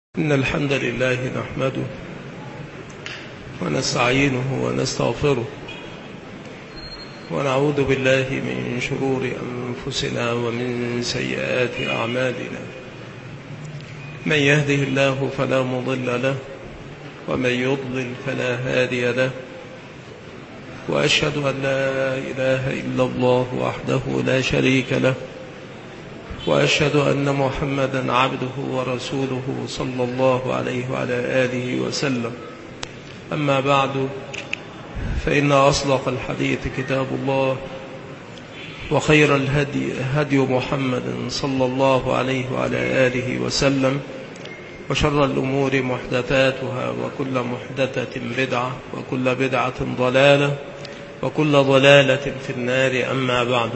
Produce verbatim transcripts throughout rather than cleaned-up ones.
إن الحمد لله نحمده ونستعينه ونستغفره ونعوذ بالله من شرور أنفسنا ومن سيئات أعمالنا. من يهده الله فلا مضل له ومن يضلل فلا هادي له، وأشهد أن لا إله إلا الله وحده لا شريك له، وأشهد أن محمدا عبده ورسوله صلى الله عليه وعلى آله وسلم. أما بعد، فإن أصدق الحديث كتاب الله، وخير الهدي هدي محمد صلى الله عليه وعلى آله وسلم، وشر الأمور محدثاتها، وكل محدثة بدعة، وكل بدعة ضلالة، وكل ضلالة في النار. أما بعد،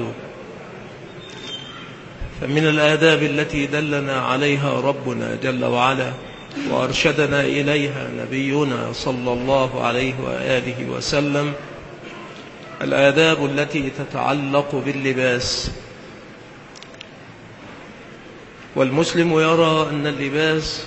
فمن الآداب التي دلنا عليها ربنا جل وعلا وأرشدنا إليها نبينا صلى الله عليه وآله وسلم الآداب التي تتعلق باللباس. والمسلم يرى أن اللباس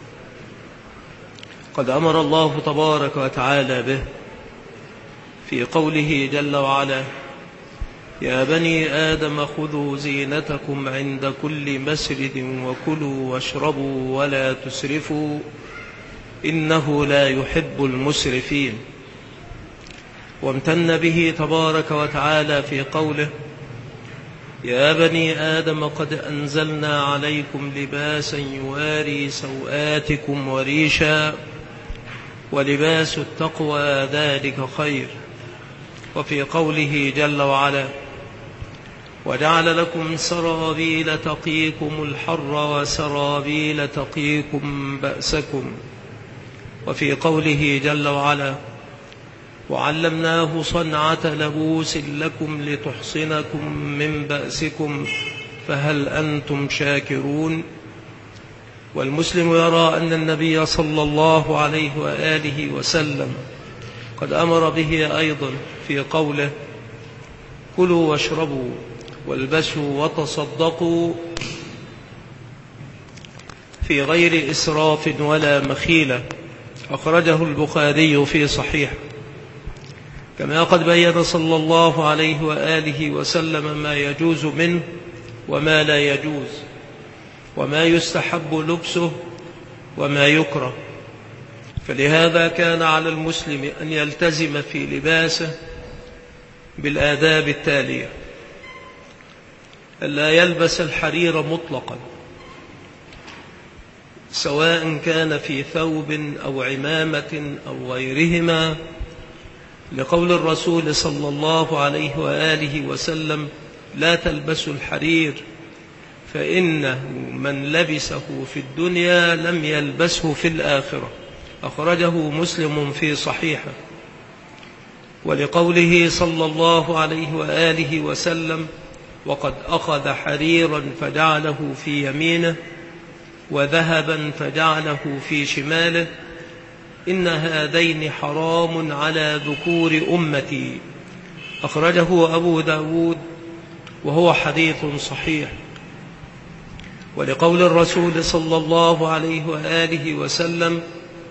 قد أمر الله تبارك وتعالى به في قوله جل وعلا: يا بني آدم خذوا زينتكم عند كل مسجد وكلوا واشربوا ولا تسرفوا إنه لا يحب المسرفين. وامتن به تبارك وتعالى في قوله: يا بني آدم قد أنزلنا عليكم لباسا يواري سوآتكم وريشا ولباس التقوى ذلك خير. وفي قوله جل وعلا: وجعل لكم سرابيل تقيكم الحر وسرابيل تقيكم بأسكم. وفي قوله جل وعلا: وعلمناه صنعة لبوس لكم لتحصنكم من بأسكم فهل أنتم شاكرون. والمسلم يرى أن النبي صلى الله عليه وآله وسلم قد أمر به أيضا في قوله: كلوا واشربوا والبسوا وتصدقوا في غير إسراف ولا مخيلة. أخرجه البخاري في صحيح. كما قد بين صلى الله عليه وآله وسلم ما يجوز منه وما لا يجوز، وما يستحب لبسه وما يكره. فلهذا كان على المسلم أن يلتزم في لباسه بالآداب التالية: ألا يلبس الحرير مطلقا، سواء كان في ثوب أو عمامة أو غيرهما، لقول الرسول صلى الله عليه وآله وسلم: لا تلبسوا الحرير فإنه من لبسه في الدنيا لم يلبسه في الآخرة. أخرجه مسلم في صحيحه. ولقوله صلى الله عليه وآله وسلم: وقد أخذ حريرا فجعله في يمينه وذهبا فجعله في شماله إن هذين حرام على ذكور أمتي. أخرجه أبو داود وهو حديث صحيح. ولقول الرسول صلى الله عليه وآله وسلم: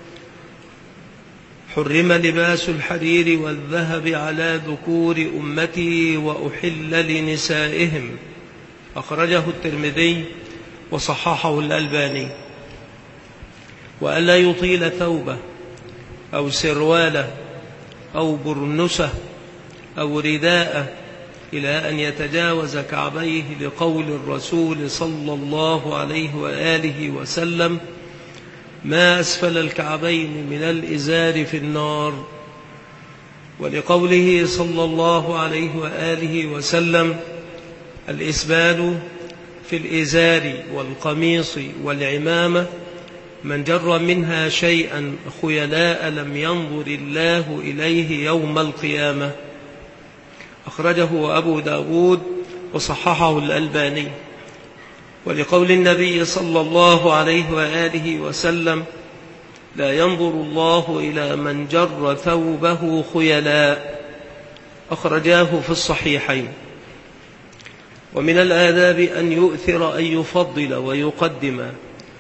حرم لباس الحرير والذهب على ذكور أمتي وأحل لنسائهم. أخرجه الترمذي وصححه الألباني. وألا يطيل ثوبه أو سرواله أو برنسه أو رداءه إلى أن يتجاوز كعبيه، لقول الرسول صلى الله عليه وآله وسلم: ما أسفل الكعبين من الإزار في النار. ولقوله صلى الله عليه وآله وسلم: الإسبال في الإزار والقميص والعمامة من جر منها شيئا خيلاء لم ينظر الله إليه يوم القيامة. أخرجه أبو داود وصححه الألباني. ولقول النبي صلى الله عليه وآله وسلم: لا ينظر الله إلى من جر ثوبه خيلاء. أخرجاه في الصحيحين. ومن الآداب أن يؤثر، أن يفضل ويقدم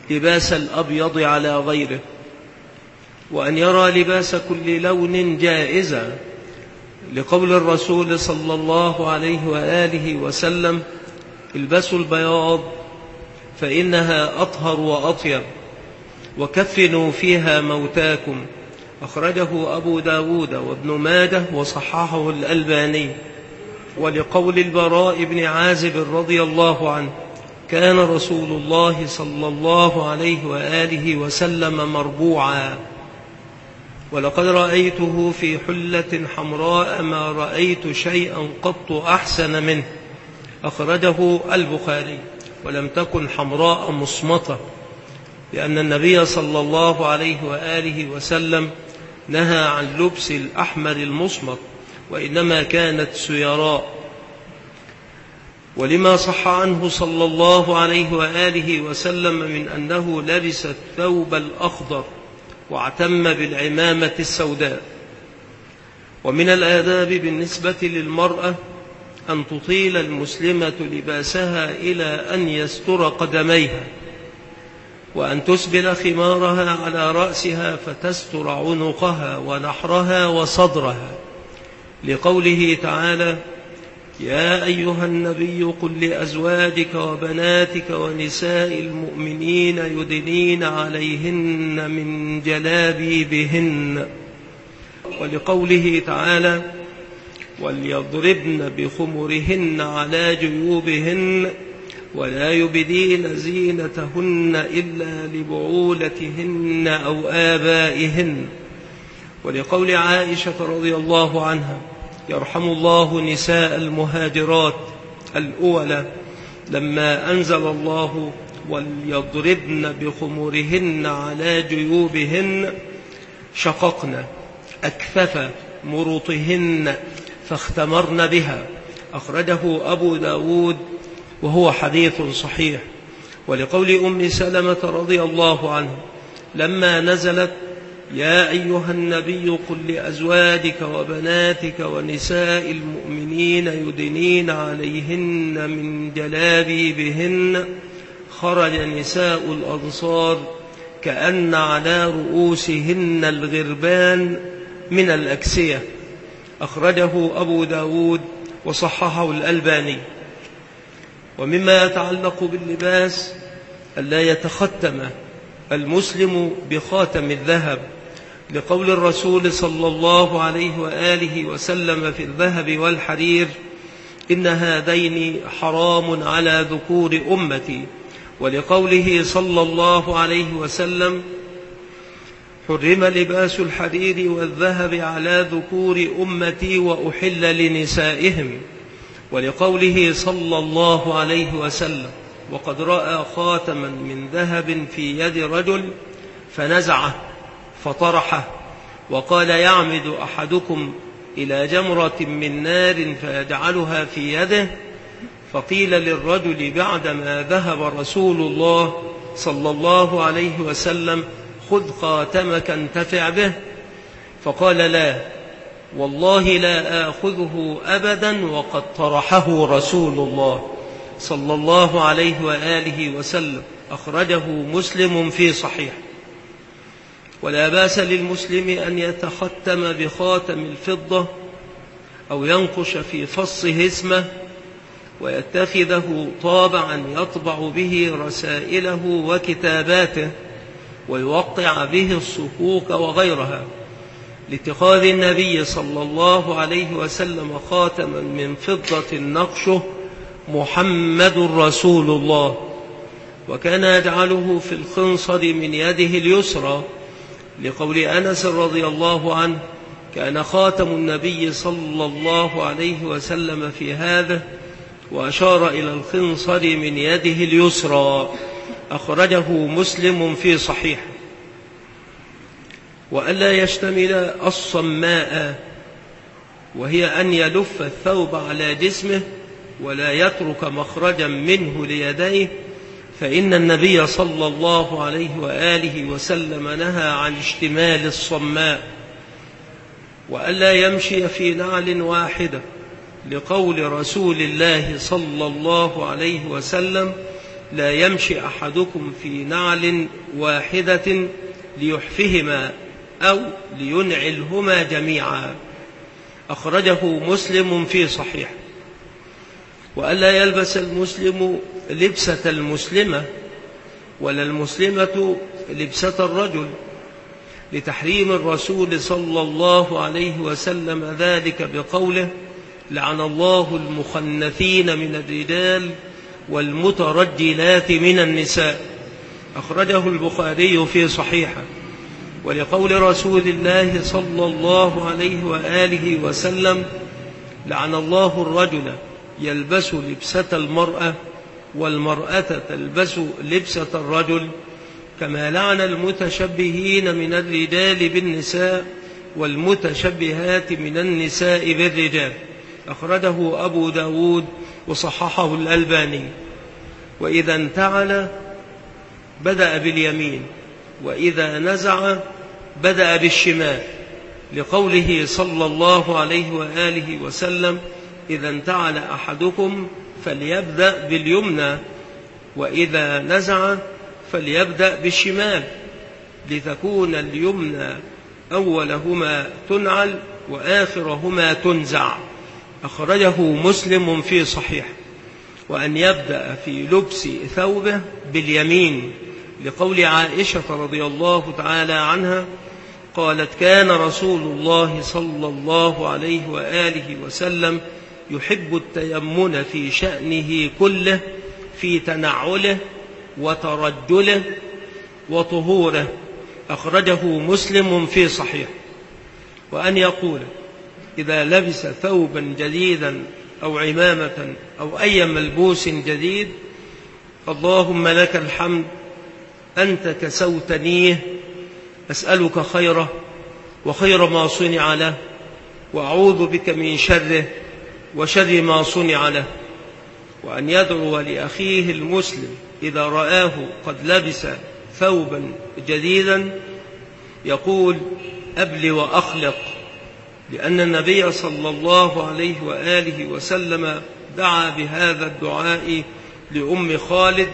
لباس الأبيض على غيره، وأن يرى لباس كل لون جائزا، لقول الرسول صلى الله عليه وآله وسلم: البسوا البياض فإنها أطهر وأطيب، وكفنوا فيها موتاكم. أخرجه أبو داود وابن ماجه وصححه الألباني. ولقول البراء بن عازب رضي الله عنه: كان رسول الله صلى الله عليه وآله وسلم مربوعا، ولقد رأيته في حلة حمراء ما رأيت شيئا قط أحسن منه. أخرجه البخاري. ولم تكن حمراء مصمتة، لأن النبي صلى الله عليه وآله وسلم نهى عن لبس الأحمر المصمت، وإنما كانت سيراء. ولما صح عنه صلى الله عليه وآله وسلم من أنه لبس الثوب الأخضر واعتم بالعمامة السوداء. ومن الآداب بالنسبة للمرأة أن تطيل المسلمة لباسها إلى أن يستر قدميها، وأن تسبل خمارها على رأسها فتستر عنقها ونحرها وصدرها، لقوله تعالى: يا أيها النبي قل لأزواجك وبناتك ونساء المؤمنين يدنين عليهن من جلابيبهن. ولقوله تعالى: وليضربن بخمرهن على جيوبهن ولا يبدين زينتهن إلا لبعولتهن أو آبائهن. ولقول عائشة رضي الله عنها: يرحم الله نساء المهاجرات الأولى لما أنزل الله وليضربن بخمرهن على جيوبهن شققن أكفف مرطهن فاختمرن بها. أخرجه أبو داود وهو حديث صحيح. ولقول أم سلمة رضي الله عنه لما نزلت: يا أيها النبي قل لأزواجك وبناتك ونساء المؤمنين يدنين عليهن من جلابيبهن، خرج نساء الأنصار كأن على رؤوسهن الغربان من الأكسية. أخرجه أبو داود وصححه الألباني. ومما يتعلق باللباس ألا يتختم المسلم بخاتم الذهب، لقول الرسول صلى الله عليه وآله وسلم في الذهب والحرير: إن هذين حرام على ذكور أمتي. ولقوله صلى الله عليه وسلم: حرم لباس الحرير والذهب على ذكور أمتي وأحل لنسائهم. ولقوله صلى الله عليه وسلم: وقد رأى خاتما من ذهب في يد رجل فنزعه فطرحه، وقال: يعمد أحدكم إلى جمرة من نار فيجعلها في يده. فقيل للرجل بعدما ذهب رسول الله صلى الله عليه وسلم: خذ خاتمك انتفع به. فقال: لا والله لا آخذه أبدا وقد طرحه رسول الله صلى الله عليه وآله وسلم. أخرجه مسلم في صحيح. ولا بأس للمسلم أن يتختم بخاتم الفضة أو ينقش في فصه اسمه ويتخذه طابعا يطبع به رسائله وكتاباته ويوقع به الصكوك وغيرها، لاتخاذ النبي صلى الله عليه وسلم خاتما من فضة نقشه محمد رسول الله، وكان يجعله في الخنصر من يده اليسرى، لقول أنس رضي الله عنه: كان خاتم النبي صلى الله عليه وسلم في هذا، وأشار إلى الخنصر من يده اليسرى. أخرجه مسلم في صحيح. وألا يشتمل الصماء، وهي أن يلف الثوب على جسمه ولا يترك مخرجا منه ليديه، فإن النبي صلى الله عليه وآله وسلم نهى عن اشتمال الصماء. وألا يمشي في نعل واحدة، لقول رسول الله صلى الله عليه وسلم: لا يمشي أحدكم في نعل واحدة ليحفهما أو لينعلهما جميعا. أخرجه مسلم في صحيح. وألا يلبس المسلم لبسة المسلمة ولا المسلمة لبسة الرجل، لتحريم الرسول صلى الله عليه وسلم ذلك بقوله: لعن الله المخنثين من الرجال والمترجلات من النساء. أخرجه البخاري في صحيحه. ولقول رسول الله صلى الله عليه وآله وسلم: لعن الله الرجل يلبس لبسة المرأة والمرأة تلبس لبسة الرجل، كما لعن المتشبهين من الرجال بالنساء والمتشبهات من النساء بالرجال. أخرجه أبو داود وصححه الألباني. وإذا انتعل بدأ باليمين، وإذا نزع بدأ بالشمال، لقوله صلى الله عليه وآله وسلم: إذا انتعل أحدكم فليبدأ باليمنى، وإذا نزع فليبدأ بالشمال، لتكون اليمنى أولهما تنعل وآخرهما تنزع. أخرجه مسلم في صحيح. وأن يبدأ في لبس ثوبه باليمين، لقول عائشة رضي الله تعالى عنها قالت: كان رسول الله صلى الله عليه وآله وسلم يحب التيمن في شأنه كله، في تنعله وترجله وطهوره. أخرجه مسلم في صحيح. وأن يقول إذا لبس ثوبا جديدا أو عمامة أو أي ملبوس جديد: اللهم لك الحمد أنت كسوتنيه، أسألك خيره وخير ما صنع له، وأعوذ بك من شره وشر ما صنع له. وأن يدعو لأخيه المسلم إذا رآه قد لبس ثوبا جديدا يقول: أبل وأخلق، لأن النبي صلى الله عليه وآله وسلم دعا بهذا الدعاء لأم خالد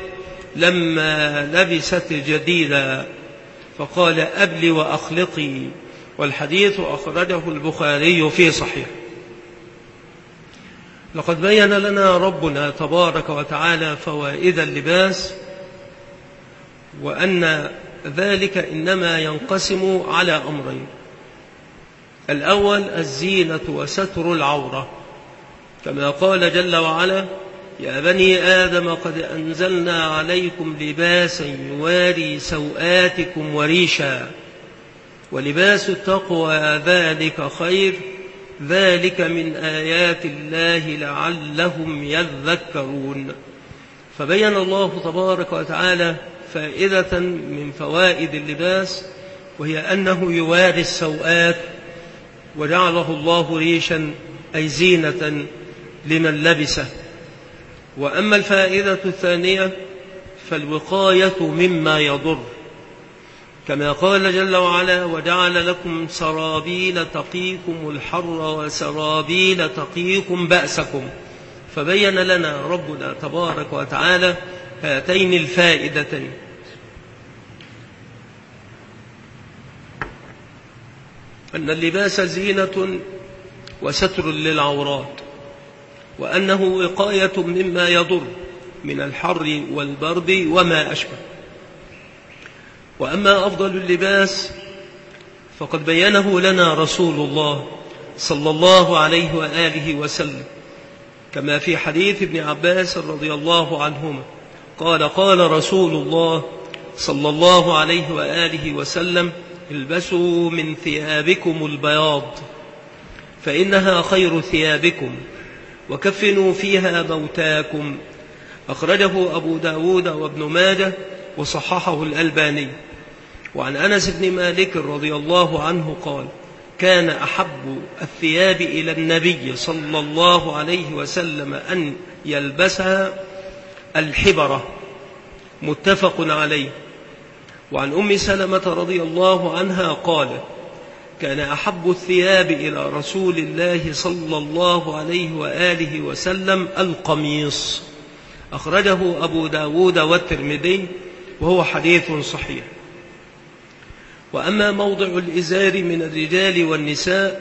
لما لبست جديدا، فقال: أبل وأخلقي. والحديث أخرجه البخاري في صحيح. لقد بين لنا ربنا تبارك وتعالى فوائد اللباس، وأن ذلك إنما ينقسم على أمرين: الأول الزينة وستر العورة، كما قال جل وعلا: يا بني آدم قد أنزلنا عليكم لباسا يواري سوآتكم وريشا، ولباس التقوى ذلك خير، ذلك من آيات الله لعلهم يذكرون. فبين الله تبارك وتعالى فائدة من فوائد اللباس، وهي أنه يواري السوآت، وجعله الله ريشا أي زينة لمن لبسه. وأما الفائدة الثانية فالوقاية مما يضر، كما قال جل وعلا: وجعل لكم سرابيل تقيكم الحر وسرابيل تقيكم بأسكم. فبين لنا ربنا تبارك وتعالى هاتين الفائدتين: أن اللباس زينة وستر للعورات، وأنه وقاية مما يضر من الحر والبرد وما أشبه. وأما أفضل اللباس فقد بينه لنا رسول الله صلى الله عليه وآله وسلم، كما في حديث ابن عباس رضي الله عنهما قال: قال رسول الله صلى الله عليه وآله وسلم: البسوا من ثيابكم البياض فإنها خير ثيابكم، وكفنوا فيها موتاكم. أخرجه أبو داود وابن ماجه وصححه الألباني. وعن أنس بن مالك رضي الله عنه قال: كان أحب الثياب إلى النبي صلى الله عليه وسلم أن يلبسها الحبرة. متفق عليه. وعن أم سلمة رضي الله عنها قالت: كان أحب الثياب إلى رسول الله صلى الله عليه وآله وسلم القميص. أخرجه أبو داود والترمذي وهو حديث صحيح. وأما موضع الإزار من الرجال والنساء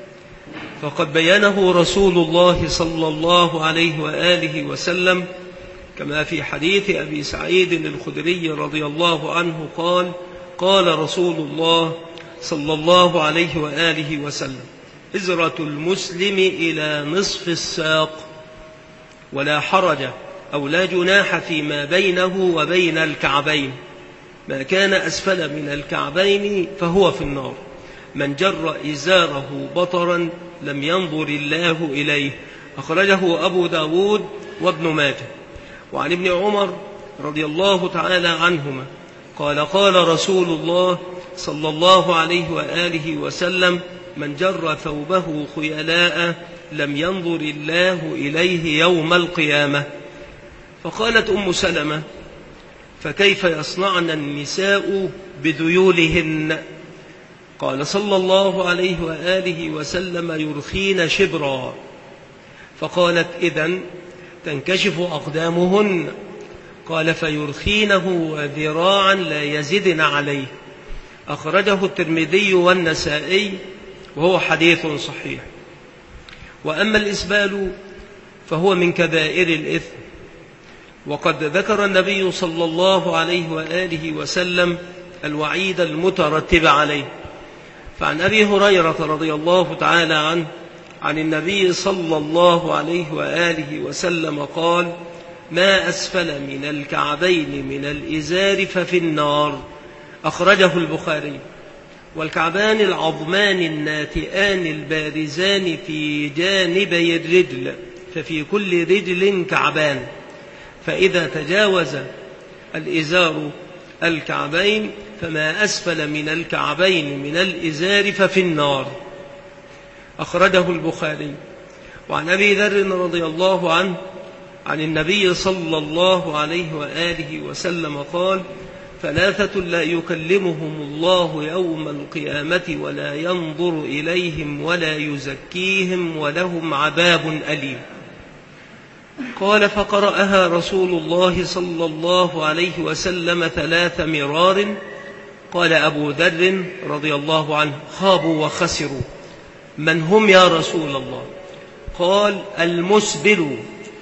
فقد بينه رسول الله صلى الله عليه وآله وسلم كما في حديث أبي سعيد الخدري رضي الله عنه قال: قال رسول الله صلى الله عليه وآله وسلم: إزرة المسلم إلى نصف الساق، ولا حرج أو لا جناح فيما بينه وبين الكعبين، ما كان أسفل من الكعبين فهو في النار، من جر إزاره بطرا لم ينظر الله إليه. أخرجه أبو داود وابن ماجه. وعن ابن عمر رضي الله تعالى عنهما قال: قال رسول الله صلى الله عليه وآله وسلم: من جر ثوبه خيلاء لم ينظر الله إليه يوم القيامة. فقالت أم سلمة: فكيف يصنعن النساء بذيولهن؟ قال صلى الله عليه وآله وسلم: يرخين شبرا. فقالت: إذن تنكشف أقدامهن. قال: فيرخينه ذراعا لا يزدن عليه. أخرجه الترمذي والنسائي وهو حديث صحيح. وأما الإسبال فهو من كبائر الإثم، وقد ذكر النبي صلى الله عليه وآله وسلم الوعيد المترتب عليه. فعن أبي هريرة رضي الله تعالى عنه عن النبي صلى الله عليه وآله وسلم قال: ما أسفل من الكعبين من الإزار ففي النار. أخرجه البخاري. والكعبان العظمان الناتئان البارزان في جانبي الرجل، ففي كل رجل كعبان، فإذا تجاوز الإزار الكعبين فما أسفل من الكعبين من الإزار ففي النار. أخرجه البخاري. وعن أبي ذر رضي الله عنه عن النبي صلى الله عليه وآله وسلم قال: ثلاثة لا يكلمهم الله يوم القيامة ولا ينظر إليهم ولا يزكيهم ولهم عذاب أليم. قال: فقرأها رسول الله صلى الله عليه وسلم ثلاث مرار. قال أبو ذر رضي الله عنه: خابوا وخسروا. من هم يا رسول الله؟ قال: المسبل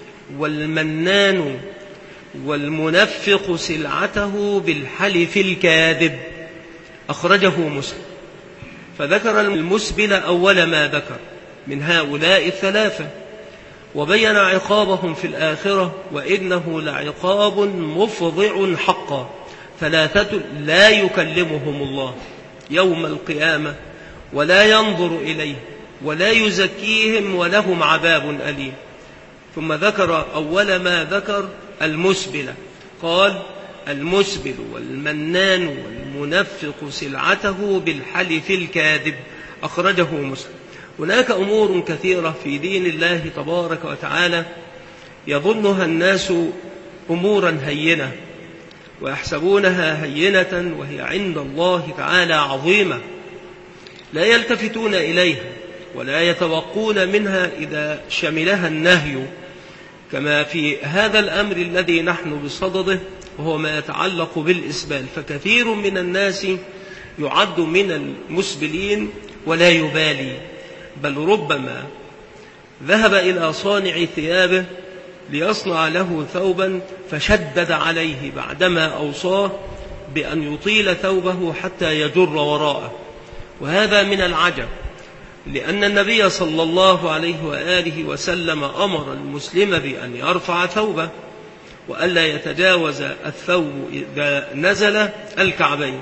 والمنان والمنفق سلعته بالحلف الكاذب. أخرجه مسلم. فذكر المسبل أول ما ذكر من هؤلاء الثلاثة، وبين عقابهم في الآخرة: وإنه لعقاب مفضع حقا. ثلاثة لا يكلمهم الله يوم القيامة ولا ينظر إليه ولا يزكيهم ولهم عذاب أليم. ثم ذكر أول ما ذكر المسبل، قال: المسبل والمنان والمنفق سلعته بالحلف الكاذب. أخرجه مسلم. هناك أمور كثيرة في دين الله تبارك وتعالى يظنها الناس أمورا هينة ويحسبونها هينة وهي عند الله تعالى عظيمة، لا يلتفتون إليها ولا يتوقون منها إذا شملها النهي، كما في هذا الأمر الذي نحن بصدده وهو ما يتعلق بالإسبال. فكثير من الناس يعد من المسبلين ولا يبالي، بل ربما ذهب إلى صانع ثيابه ليصنع له ثوبا فشدد عليه بعدما أوصاه بأن يطيل ثوبه حتى يجر وراءه. وهذا من العجب، لأن النبي صلى الله عليه وآله وسلم أمر المسلم بأن يرفع ثوبه وألا يتجاوز الثوب إذا نزل الكعبين،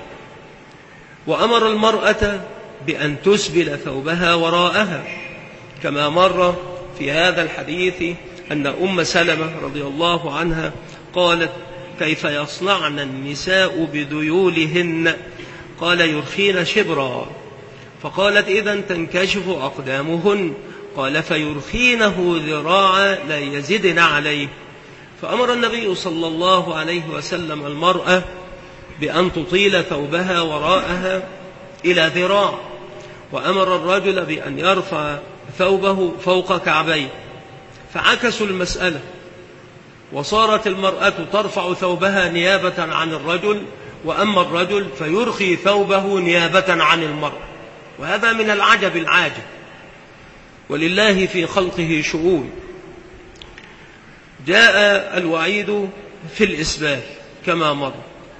وأمر المرأة بأن تسبل ثوبها وراءها، كما مر في هذا الحديث أن أم سلمة رضي الله عنها قالت: كيف يصنعن النساء بذيولهن؟ قال: يرخين شبرا. فقالت: إذن تنكشف أقدامهن. قال: فيرخينه ذراعا لا يزدن عليه. فأمر النبي صلى الله عليه وسلم المرأة بأن تطيل ثوبها وراءها إلى ذراع، وأمر الرجل بأن يرفع ثوبه فوق كعبيه، فعكسوا المسألة وصارت المرأة ترفع ثوبها نيابة عن الرجل، وأما الرجل فيرخي ثوبه نيابة عن المرأة. وهذا من العجب العاجب، ولله في خلقه شؤون. جاء الوعيد في الإسبال كما مر: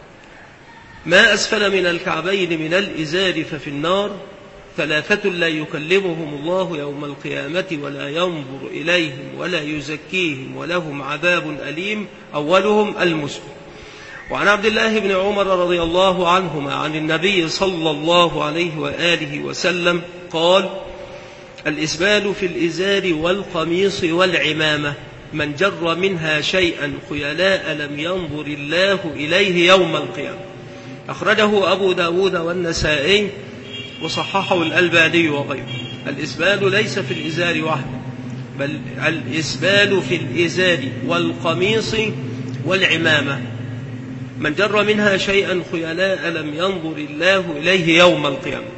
ما أسفل من الكعبين من الإزار ففي النار، ثلاثة لا يكلمهم الله يوم القيامة ولا ينظر إليهم ولا يزكيهم ولهم عذاب أليم، أولهم المسلم. وعن عبد الله بن عمر رضي الله عنهما عن النبي صلى الله عليه وآله وسلم قال: الإسبال في الإزار والقميص والعمامة، من جر منها شيئا خيلاء لم ينظر الله إليه يوم القيامة. أخرجه أبو داود والنسائي وصححه الألباني وغيره. الإسبال ليس في الإزار وحده، بل الإسبال في الإزار والقميص والعمامة، من جر منها شيئا خيلاء لم ينظر الله إليه يوم القيامة.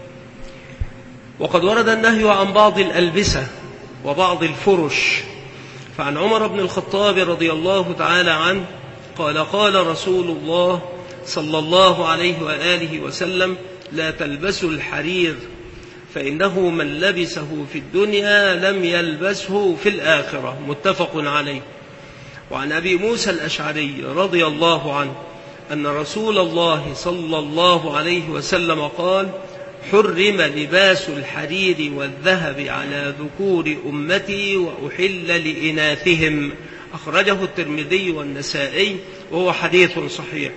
وقد ورد النهي عن بعض الألبسة وبعض الفرش، فعن عمر بن الخطاب رضي الله تعالى عنه قال: قال رسول الله صلى الله عليه وآله وسلم: لا تلبسوا الحرير فإنه من لبسه في الدنيا لم يلبسه في الآخرة، متفق عليه. وعن أبي موسى الأشعري رضي الله عنه أن رسول الله صلى الله عليه وسلم قال: حرم لباس الحرير والذهب على ذكور أمتي وأحل لإناثهم، أخرجه الترمذي والنسائي وهو حديث صحيح.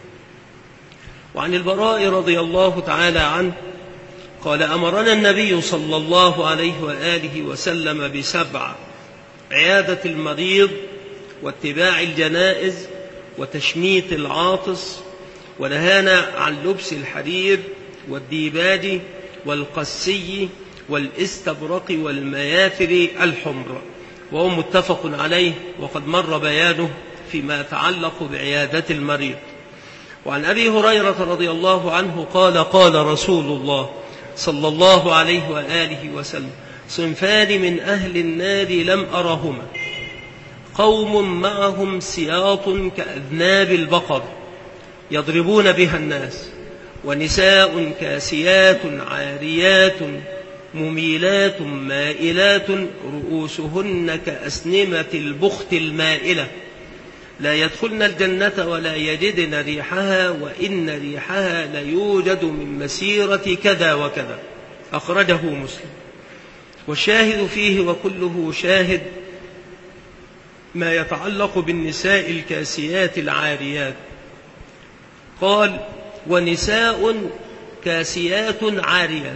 وعن البراء رضي الله تعالى عنه قال: أمرنا النبي صلى الله عليه وآله وسلم بسبع: عيادة المريض، واتباع الجنائز، وتشميت العاطس، ونهانا عن لبس الحرير والديباج والقسي والاستبرق والمياثر الحمر، وهو متفق عليه، وقد مر بيانه فيما يتعلق بعيادة المريض. وعن أبي هريرة رضي الله عنه قال: قال رسول الله صلى الله عليه وآله وسلم: صنفان من أهل النار لم أرهما، قوم معهم سياط كأذناب البقر يضربون بها الناس، ونساء كاسيات عاريات مميلات مائلات رؤوسهن كأسنمة البخت المائلة، لا يدخلن الجنة ولا يجدن ريحها، وإن ريحها ليوجد من مسيرة كذا وكذا، أخرجه مسلم. والشاهد فيه وكله شاهد ما يتعلق بالنساء الكاسيات العاريات. قال: ونساء كاسيات عاريات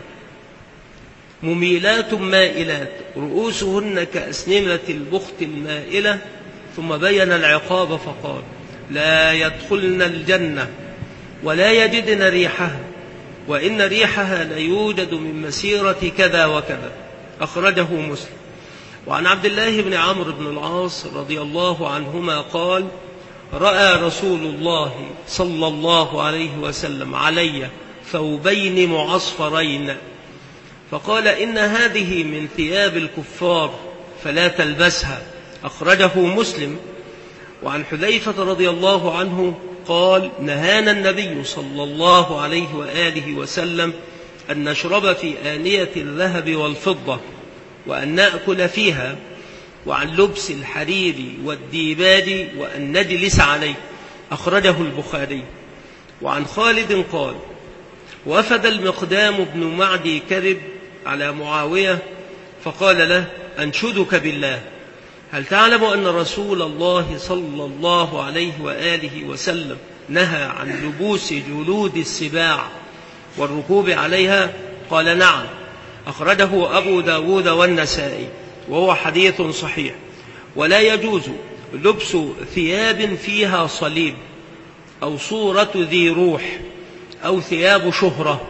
مميلات مائلات رؤوسهن كأسنمة البخت المائلة، ثم بين العقاب فقال: لا يدخلن الجنة ولا يجدن ريحها، وإن ريحها ليوجد من مسيرة كذا وكذا، أخرجه مسلم. وعن عبد الله بن عمرو بن العاص رضي الله عنهما قال: رأى رسول الله صلى الله عليه وسلم علي ثوبين معصفرين، فقال: إن هذه من ثياب الكفار فلا تلبسها، أخرجه مسلم. وعن حذيفة رضي الله عنه قال: نهانا النبي صلى الله عليه وآله وسلم أن نشرب في آنية الذهب والفضة وأن نأكل فيها، وعن لبس الحرير والديباج وأن نجلس عليه، أخرجه البخاري. وعن خالد قال: وفد المقدام بن معدي كرب على معاوية فقال له: أنشدك بالله، هل تعلم أن رسول الله صلى الله عليه وآله وسلم نهى عن لبوس جلود السباع والركوب عليها؟ قال: نعم، أخرجه أبو داود والنسائي وهو حديث صحيح. ولا يجوز لبس ثياب فيها صليب أو صورة ذي روح أو ثياب شهرة.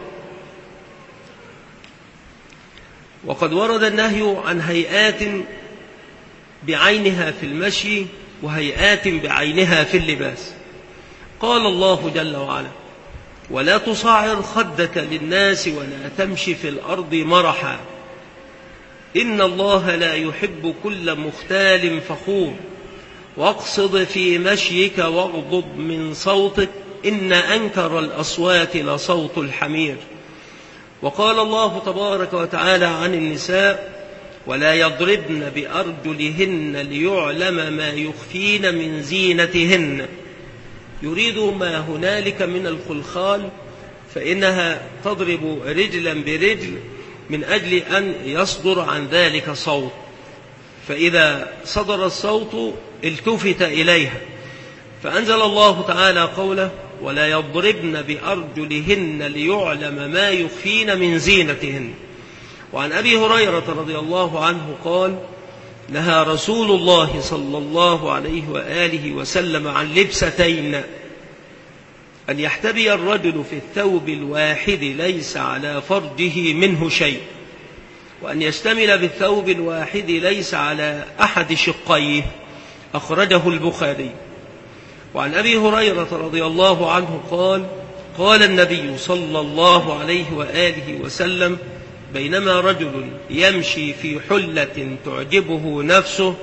وقد ورد النهي عن هيئات بعينها في المشي وهيئات بعينها في اللباس. قال الله جل وعلا: ولا تصعر خدك للناس ولا تمشي في الأرض مرحا إن الله لا يحب كل مختال فخور واقصد في مشيك واغضض من صوتك إن أنكر الأصوات لصوت الحمير. وقال الله تبارك وتعالى عن النساء ولا يضربن بأرجلهن ليعلم ما يخفين من زينتهن، يريد ما هنالك من الخلخال، فإنها تضرب رجلا برجل من أجل أن يصدر عن ذلك صوت، فإذا صدر الصوت التفت إليها، فأنزل الله تعالى قوله ولا يضربن بأرجلهن ليعلم ما يخفين من زينتهن. وعن أبي هريرة رضي الله عنه قال نهى رسول الله صلى الله عليه وآله وسلم عن لبستين: أن يحتبي الرجل في الثوب الواحد ليس على فرجه منه شيء، وأن يشتمل بالثوب الواحد ليس على أحد شقيه، أخرجه البخاري. وعن أبي هريرة رضي الله عنه قال قال النبي صلى الله عليه وآله وسلم بينما رجل يمشي في حلة تعجبه نفسه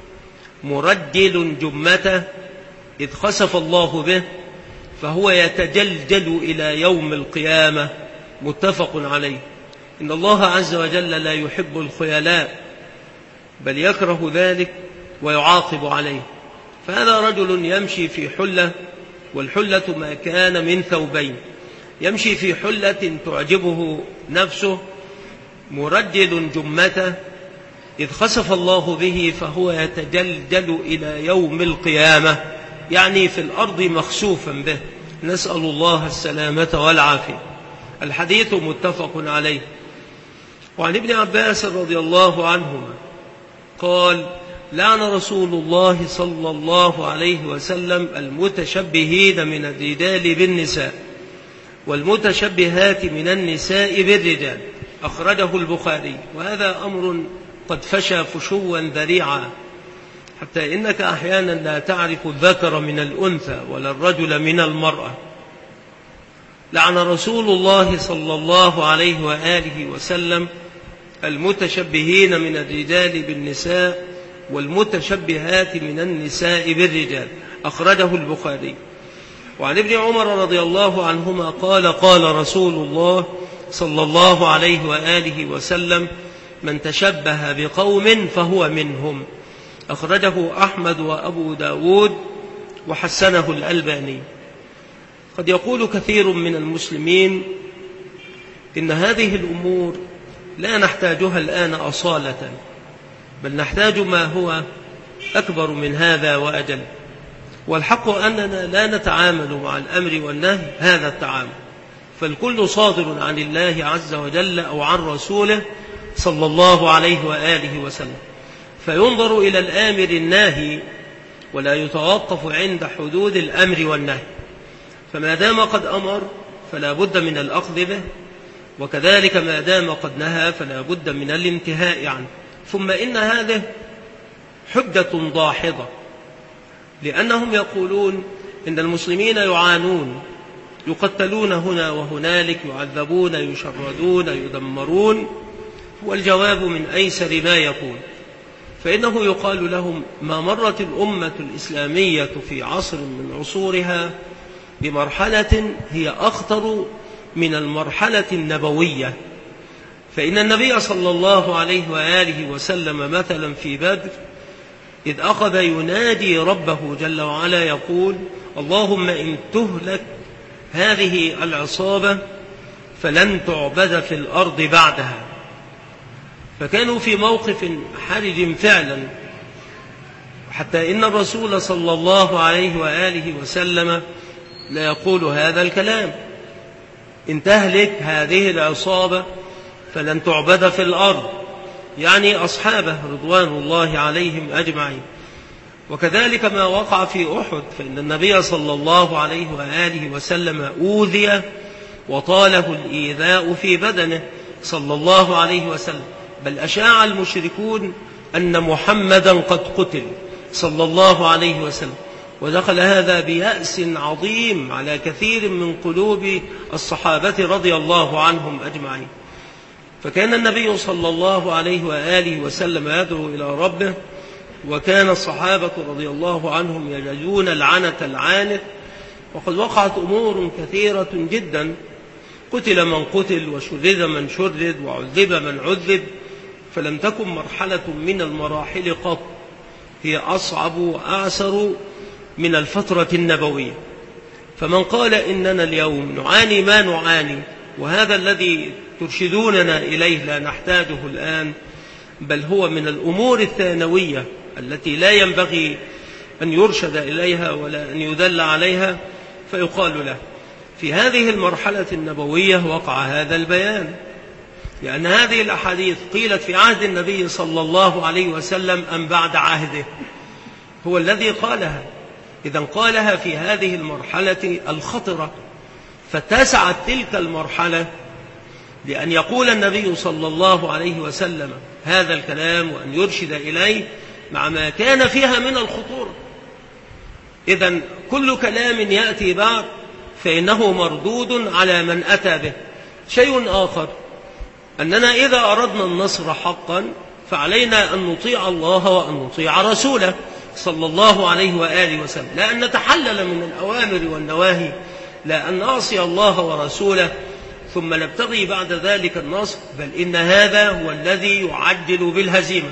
مرجل جمته إذ خسف الله به فهو يتجلجل إلى يوم القيامة، متفق عليه. إن الله عز وجل لا يحب الخيلاء بل يكره ذلك ويعاقب عليه. فهذا رجل يمشي في حلة، والحلة ما كان من ثوبين، يمشي في حلة تعجبه نفسه مرجل جمته إذ خسف الله به فهو يتجلجل إلى يوم القيامة، يعني في الأرض مخسوفا به، نسأل الله السلامة والعافية. الحديث متفق عليه. وعن ابن عباس رضي الله عنهما قال لعن رسول الله صلى الله عليه وسلم المتشبهين من الرجال بالنساء والمتشبهات من النساء بالرجال، أخرجه البخاري. وهذا أمر قد فشى فشوا ذريعا، حتى إنك أحيانا لا تعرف الذكر من الأنثى ولا الرجل من المرأة. لعن رسول الله صلى الله عليه وآله وسلم المتشبهين من الرجال بالنساء والمتشبهات من النساء بالرجال، أخرجه البخاري. وعن ابن عمر رضي الله عنهما قال قال رسول الله صلى الله عليه وآله وسلم من تشبه بقوم فهو منهم، أخرجه أحمد وأبو داود وحسنه الألباني. قد يقول كثير من المسلمين إن هذه الأمور لا نحتاجها الآن أصالة، بل نحتاج ما هو أكبر من هذا وأجل. والحق أننا لا نتعامل مع الأمر والنهي هذا التعامل، فالكل صادر عن الله عز وجل أو عن رسوله صلى الله عليه وآله وسلم، فينظر إلى الآمر الناهي ولا يتوقف عند حدود الأمر والنهي. فما دام قد أمر فلا بد من الأخذ به، وكذلك ما دام قد نهى فلا بد من الانتهاء عنه. ثم إن هذه حجة داحضة، لأنهم يقولون إن المسلمين يعانون، يقتلون هنا وهنالك، يعذبون، يشردون، يدمرون. والجواب من أيسر ما يكون، فإنه يقال لهم ما مرت الأمة الإسلامية في عصر من عصورها بمرحلة هي أخطر من المرحلة النبوية. فإن النبي صلى الله عليه وآله وسلم مثلا في بدر إذ أخذ ينادي ربه جل وعلا يقول اللهم إن تهلك هذه العصابة فلن تعبد في الأرض بعدها. فكانوا في موقف حرج فعلا، حتى إن الرسول صلى الله عليه وآله وسلم لا يقول هذا الكلام، إن تهلك هذه العصابة فلن تعبد في الأرض، يعني أصحابه رضوان الله عليهم أجمعين. وكذلك ما وقع في أحد، فإن النبي صلى الله عليه وآله وسلم أوذي وطاله الإيذاء في بدنه صلى الله عليه وسلم، بل أشاع المشركون أن محمدا قد قتل صلى الله عليه وسلم، ودخل هذا بيأس عظيم على كثير من قلوب الصحابة رضي الله عنهم أجمعين. فكان النبي صلى الله عليه وآله وسلم يدعو إلى ربه وكان الصحابة رضي الله عنهم يجدون العنة العانة، وقد وقعت أمور كثيرة جدا، قتل من قتل وشرد من شرد وعذب من عذب، فلم تكن مرحلة من المراحل قط هي أصعب وأعسر من الفترة النبوية. فمن قال إننا اليوم نعاني ما نعاني وهذا الذي ترشدوننا إليه لا نحتاجه الآن، بل هو من الأمور الثانوية التي لا ينبغي أن يرشد إليها ولا أن يدل عليها، فيقال له في هذه المرحلة النبوية وقع هذا البيان، لأن هذه الأحاديث قيلت في عهد النبي صلى الله عليه وسلم أم بعد عهده، هو الذي قالها. إذا قالها في هذه المرحلة الخطرة، فتسعت تلك المرحلة لأن يقول النبي صلى الله عليه وسلم هذا الكلام وأن يرشد إليه مع ما كان فيها من الخطورة. إذن كل كلام يأتي بعد فإنه مردود على من أتى به. شيء آخر أننا إذا أردنا النصر حقا فعلينا أن نطيع الله وأن نطيع رسوله صلى الله عليه وآله وسلم، لا أن نتحلل من الأوامر والنواهي، لا أن نعصي الله ورسوله ثم نبتغي بعد ذلك النصر، بل إن هذا هو الذي يعجل بالهزيمة،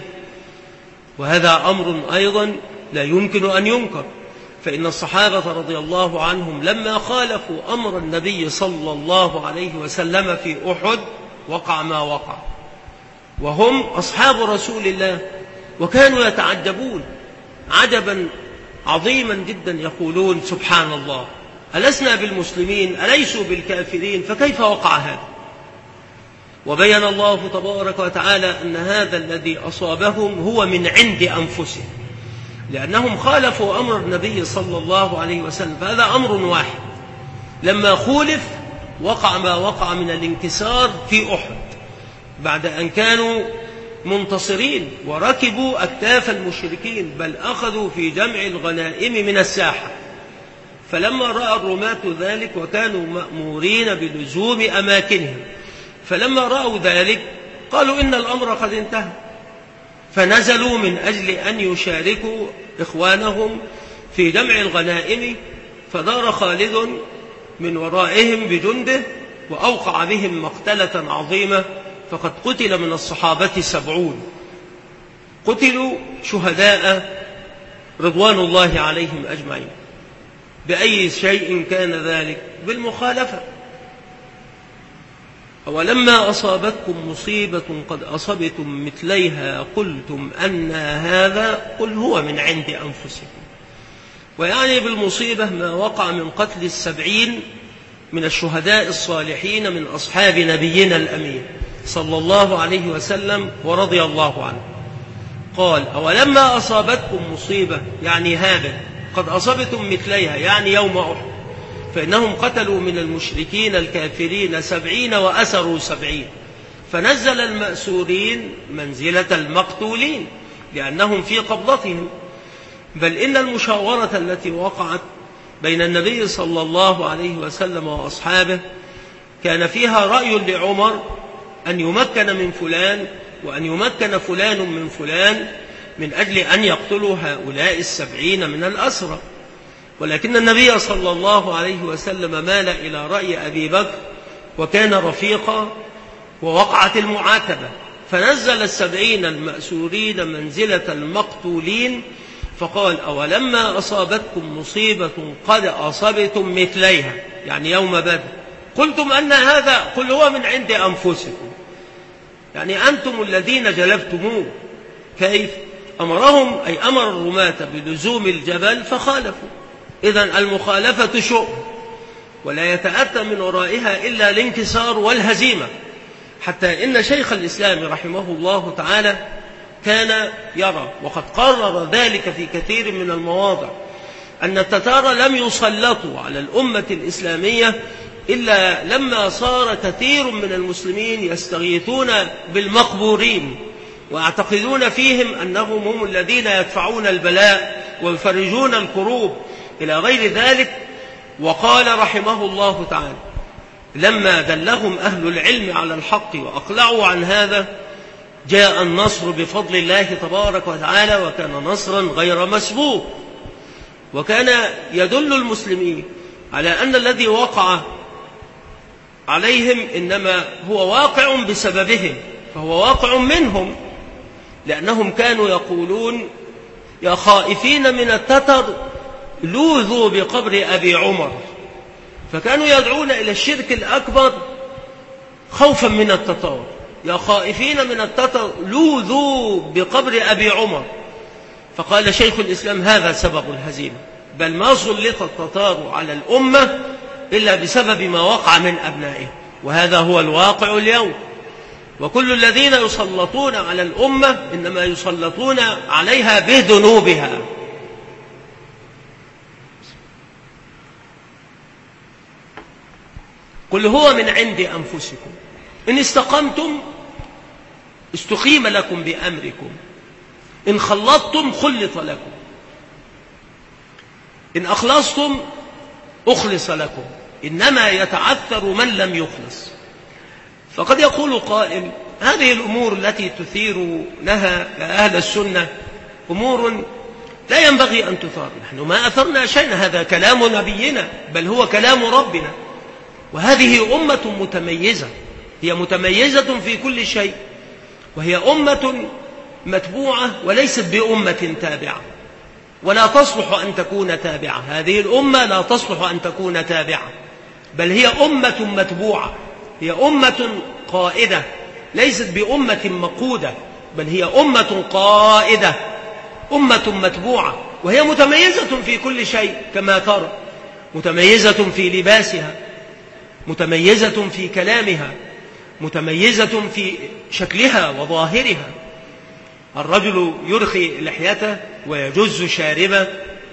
وهذا أمر أيضا لا يمكن أن ينكر. فإن الصحابة رضي الله عنهم لما خالفوا أمر النبي صلى الله عليه وسلم في أحد وقع ما وقع، وهم أصحاب رسول الله، وكانوا يتعجبون عجبا عظيما جدا، يقولون سبحان الله، ألسنا بالمسلمين أليسوا بالكافرين، فكيف وقع هذا؟ وبين الله تبارك وتعالى أن هذا الذي أصابهم هو من عند أنفسهم، لأنهم خالفوا أمر النبي صلى الله عليه وسلم، فهذا أمر واحد. لما خولف وقع ما وقع من الانكسار في أحد بعد أن كانوا منتصرين وركبوا أكتاف المشركين، بل أخذوا في جمع الغنائم من الساحة. فلما رأى الرماة ذلك وكانوا مأمورين بلزوم أماكنهم، فلما رأوا ذلك قالوا إن الأمر قد انتهى، فنزلوا من أجل أن يشاركوا إخوانهم في جمع الغنائم، فدار خالد من ورائهم بجنده وأوقع بهم مقتلة عظيمة، فقد قتل من الصحابة سبعون، قتلوا شهداء رضوان الله عليهم أجمعين. بأي شيء كان ذلك؟ بالمخالفة. أولما أصابتكم مصيبة قد أصبتم مثليها قلتم أن هذا، قل هو من عند أنفسكم. ويعني بالمصيبة ما وقع من قتل السبعين من الشهداء الصالحين من أصحاب نبينا الأمين صلى الله عليه وسلم ورضي الله عنه. قال أولما أصابتكم مصيبة يعني هذا قد أصبتم مثليها، يعني يوم أحد، فإنهم قتلوا من المشركين الكافرين سبعين وأسروا سبعين، فنزل المأسورين منزلة المقتولين لأنهم في قبضتهم. بل إن المشاورة التي وقعت بين النبي صلى الله عليه وسلم وأصحابه كان فيها رأي لعمر أن يمكن من فلان وأن يمكن فلان من فلان من أجل أن يقتلوا هؤلاء السبعين من الأسرى، ولكن النبي صلى الله عليه وسلم مال إلى رأي أبي بكر وكان رفيقا، ووقعت المعاتبة، فنزل السبعين المأسورين منزلة المقتولين، فقال أولما أصابتكم مصيبة قد أصبتم مثليها يعني يوم بدر قلتم أن هذا، قل هو من عند أنفسكم، يعني أنتم الذين جلبتموه. كيف؟ أمرهم أي أمر الرماة بلزوم الجبل فخالفوا. إذن المخالفة شؤم ولا يتأتى من ورائها إلا الانكسار والهزيمة، حتى إن شيخ الإسلام رحمه الله تعالى كان يرى وقد قرر ذلك في كثير من المواضع أن التتار لم يسلطوا على الأمة الإسلامية إلا لما صار كثير من المسلمين يستغيثون بالمقبورين ويعتقدون فيهم أنهم هم الذين يدفعون البلاء ويفرجون الكروب إلى غير ذلك. وقال رحمه الله تعالى لما دلهم أهل العلم على الحق وأقلعوا عن هذا، جاء النصر بفضل الله تبارك وتعالى، وكان نصرا غير مسبوق. وكان يدل المسلمين على أن الذي وقع عليهم إنما هو واقع بسببهم، فهو واقع منهم، لأنهم كانوا يقولون يا خائفين من التتر لوذوا بقبر أبي عمر، فكانوا يدعون إلى الشرك الأكبر خوفا من التتار. يا خائفين من التتر لوذوا بقبر أبي عمر. فقال شيخ الإسلام هذا سبب الهزيمة، بل ما سلط التتار على الأمة إلا بسبب ما وقع من أبنائه، وهذا هو الواقع اليوم. وكل الذين يسلطون على الأمة إنما يسلطون عليها بذنوبها. قل هو من عند أنفسكم إن استقمتم استقيم لكم بأمركم، إن خلطتم خلط لكم، إن أخلصتم أخلص لكم، إنما يتعثر من لم يخلص. فقد يقول قائل هذه الأمور التي تثيرونها أهل السنة أمور لا ينبغي أن تثار، نحن ما أثرنا شيئا، هذا كلام نبينا بل هو كلام ربنا، وهذه أمة متميزة، هي متميزة في كل شيء، وهي أمة متبوعة وليست بأمة تابعة، ولا تصلح أن تكون تابعة. هذه الأمة لا تصلح أن تكون تابعة، بل هي أمة متبوعة، هي أمة قائدة، ليست بأمة مقودة، بل هي أمة قائدة، أمة متبوعة، وهي متميزة في كل شيء كما ترى، متميزة في لباسها، متميزة في كلامها، متميزة في شكلها وظاهرها. الرجل يرخي لحيته ويجز شاربه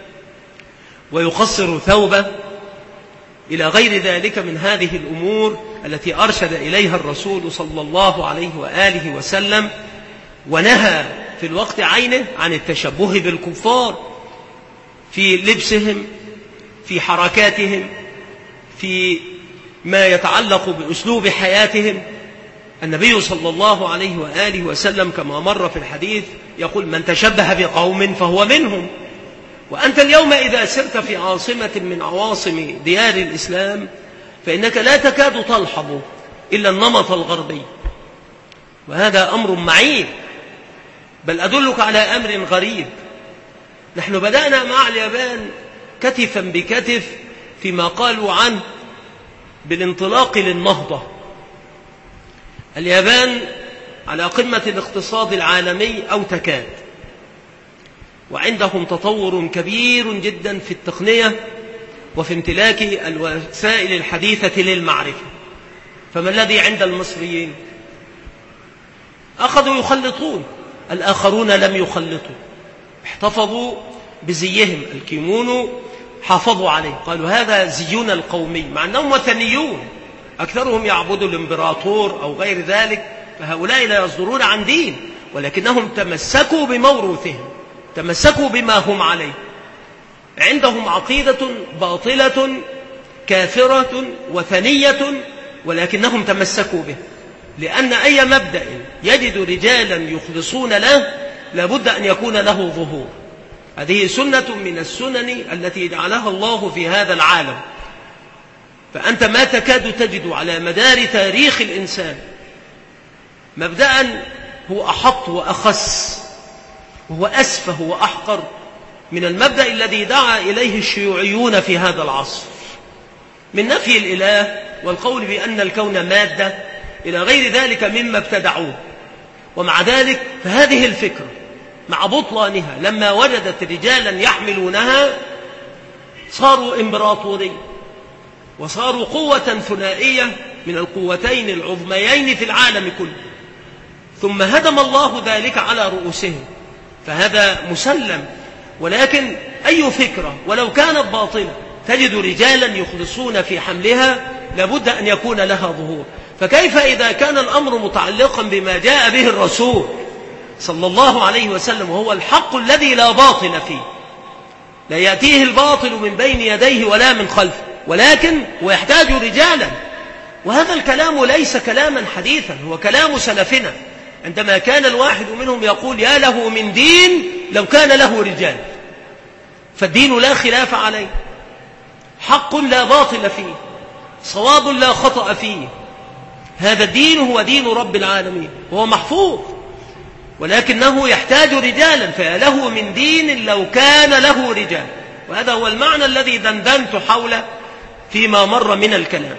ويقصر ثوبه إلى غير ذلك من هذه الأمور التي أرشد إليها الرسول صلى الله عليه وآله وسلم، ونهى في الوقت عينه عن التشبه بالكفار في لبسهم، في حركاتهم، في ما يتعلق بأسلوب حياتهم. النبي صلى الله عليه وآله وسلم كما مر في الحديث يقول من تشبه بقوم فهو منهم. وأنت اليوم إذا سرت في عاصمة من عواصم ديار الإسلام فإنك لا تكاد تلحظ إلا النمط الغربي، وهذا أمر معين. بل أدلك على أمر غريب، نحن بدأنا مع اليابان كتفا بكتف فيما قالوا عنه بالانطلاق للنهضة. اليابان على قمة الاقتصاد العالمي أو تكاد، وعندهم تطور كبير جدا في التقنية وفي امتلاك الوسائل الحديثة للمعرفة. فما الذي عند المصريين؟ أخذوا يخلطون، الآخرون لم يخلطوا، احتفظوا بزيهم، الكيمونو حافظوا عليه، قالوا هذا زينا القومي، مع أنهم وثنيون، أكثرهم يعبدوا الإمبراطور أو غير ذلك، فهؤلاء لا يصدرون عن دين، ولكنهم تمسكوا بموروثهم، تمسكوا بما هم عليه. عندهم عقيدة باطلة كافرة وثنية، ولكنهم تمسكوا به، لأن أي مبدأ يجد رجالا يخلصون له لابد أن يكون له ظهور. هذه سنة من السنن التي جعلها الله في هذا العالم. فأنت ما تكاد تجد على مدار تاريخ الإنسان مبدأ هو أحط وأخص وهو أسفه وأحقر من المبدأ الذي دعا إليه الشيوعيون في هذا العصر، من نفي الإله والقول بأن الكون مادة إلى غير ذلك مما ابتدعوه. ومع ذلك فهذه الفكرة مع بطلانها لما وجدت رجالا يحملونها صاروا إمبراطورية، وصاروا قوة ثنائية من القوتين العظميين في العالم كله، ثم هدم الله ذلك على رؤوسهم، فهذا مسلم. ولكن أي فكرة ولو كانت باطلة تجد رجالا يخلصون في حملها لابد أن يكون لها ظهور. فكيف إذا كان الأمر متعلقا بما جاء به الرسول صلى الله عليه وسلم، وهو الحق الذي لا باطل فيه، لا يأتيه الباطل من بين يديه ولا من خلفه، ولكن ويحتاج رجالا. وهذا الكلام ليس كلاما حديثا، هو كلام سلفنا، عندما كان الواحد منهم يقول يا له من دين لو كان له رجال. فالدين لا خلاف عليه، حق لا باطل فيه، صواب لا خطأ فيه. هذا الدين هو دين رب العالمين، وهو محفوظ، ولكنه يحتاج رجالا، فيا له من دين لو كان له رجال. وهذا هو المعنى الذي دندنت حوله فيما مر من الكلام.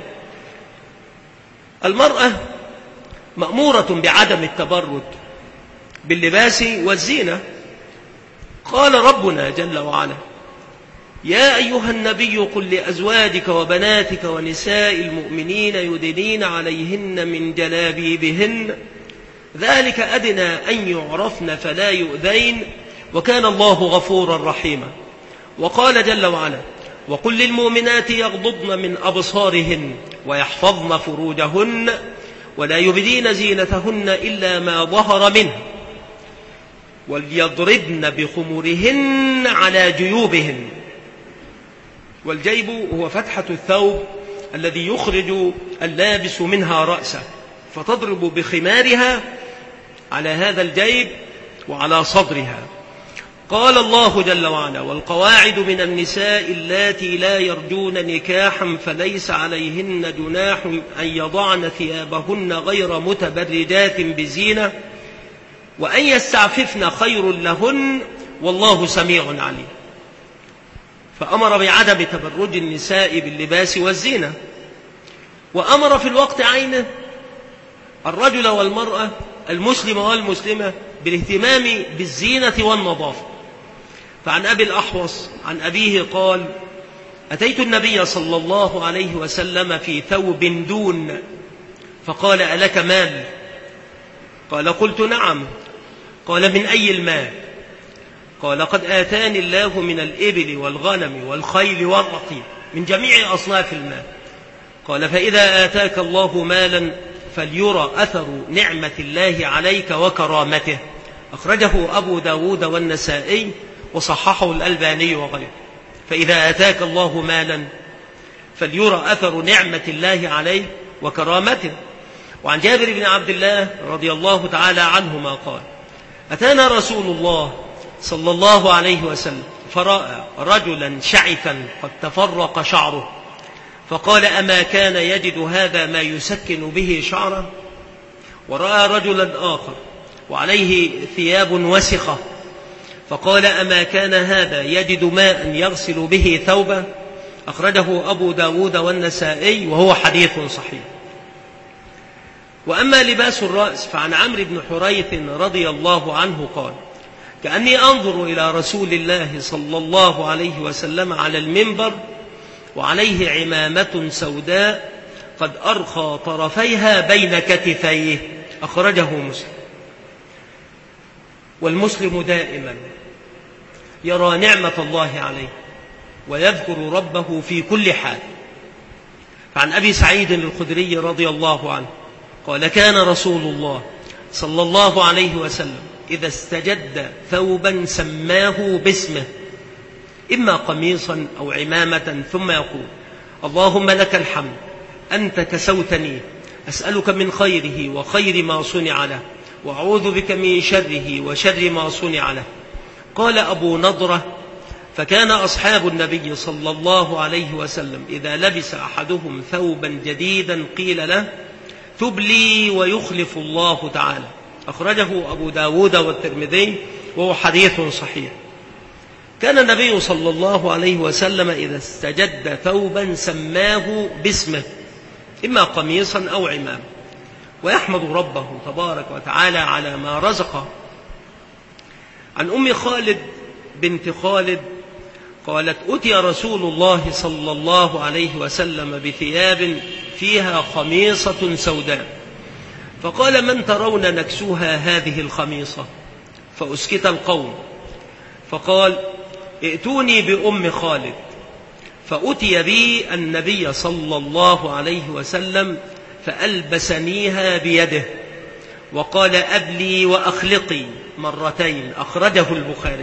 المرأة مأمورة بعدم التبرج باللباس والزينة. قال ربنا جل وعلا يا أيها النبي قل لأزواجك وبناتك ونساء المؤمنين يدنين عليهن من جلابيبهن ذلك أدنى أن يعرفن فلا يؤذين وكان الله غفورا رحيما. وقال جل وعلا وقل للمؤمنات يغضضن من أبصارهن ويحفظن فروجهن ولا يبدين زينتهن إلا ما ظهر منه وليضربن بخمرهن على جيوبهن. والجيب هو فتحة الثوب الذي يخرج اللابس منها رأسه، فتضرب بخمارها على هذا الجيب وعلى صدرها. قال الله جل وعلا والقواعد من النساء اللاتي لا يرجون نكاحا فليس عليهن جناح أن يضعن ثيابهن غير متبرجات بزينة وأن يستعففن خير لهن والله سميع عليم. فأمر بعدم تبرج النساء باللباس والزينة، وأمر في الوقت عينه الرجل والمرأة المسلم والمسلمة بالاهتمام بالزينة والنظافة. فعن أبي الأحوص عن أبيه قال أتيت النبي صلى الله عليه وسلم في ثوب دون فقال ألك مال؟ قال قلت نعم. قال من أي المال؟ قال قد آتاني الله من الإبل والغنم والخيل والرقيق من جميع أصناف المال. قال فإذا آتاك الله مالا فليرى أثر نعمة الله عليك وكرامته. أخرجه أبو داود والنسائي وصححه الألباني وغيره. فإذا آتاك الله مالا فليرى أثر نعمة الله عليه وكرامته. وعن جابر بن عبد الله رضي الله تعالى عنهما قال أتانا رسول الله صلى الله عليه وسلم فرأى رجلا شعثا قد تفرق شعره فقال أما كان يجد هذا ما يسكن به شعره؟ ورأى رجلا آخر وعليه ثياب وسخة فقال أما كان هذا يجد ماء يغسل به ثوبه؟ أخرجه أبو داود والنسائي وهو حديث صحيح. وأما لباس الرأس فعن عمرو بن حريث رضي الله عنه قال كأني أنظر إلى رسول الله صلى الله عليه وسلم على المنبر وعليه عمامة سوداء قد أرخى طرفيها بين كتفيه. أخرجه مسلم. والمسلم دائما يرى نعمة الله عليه ويذكر ربه في كل حال. فعن أبي سعيد الخدري رضي الله عنه قال كان رسول الله صلى الله عليه وسلم إذا استجد ثوبا سماه باسمه إما قميصا أو عمامة ثم يقول اللهم لك الحمد أنت كسوتني أسألك من خيره وخير ما صنع له وأعوذ بك من شره وشر ما صنع له. قال أبو نضرة فكان أصحاب النبي صلى الله عليه وسلم إذا لبس أحدهم ثوبا جديدا قيل له تبلي ويخلف الله تعالى. أخرجه أبو داود والترمذي وهو حديث صحيح. كان النبي صلى الله عليه وسلم إذا استجد ثوبا سماه باسمه إما قميصا أو عمام ويحمد ربه تبارك وتعالى على ما رزقه. عن أم خالد بنت خالد قالت أتي رسول الله صلى الله عليه وسلم بثياب فيها خميصة سوداء فقال من ترون نكسوها هذه الخميصة؟ فأسكت القوم فقال ائتوني بأم خالد. فأتي بي النبي صلى الله عليه وسلم فألبسنيها بيده وقال أبلي وأخلقي مرتين. أخرجه البخاري.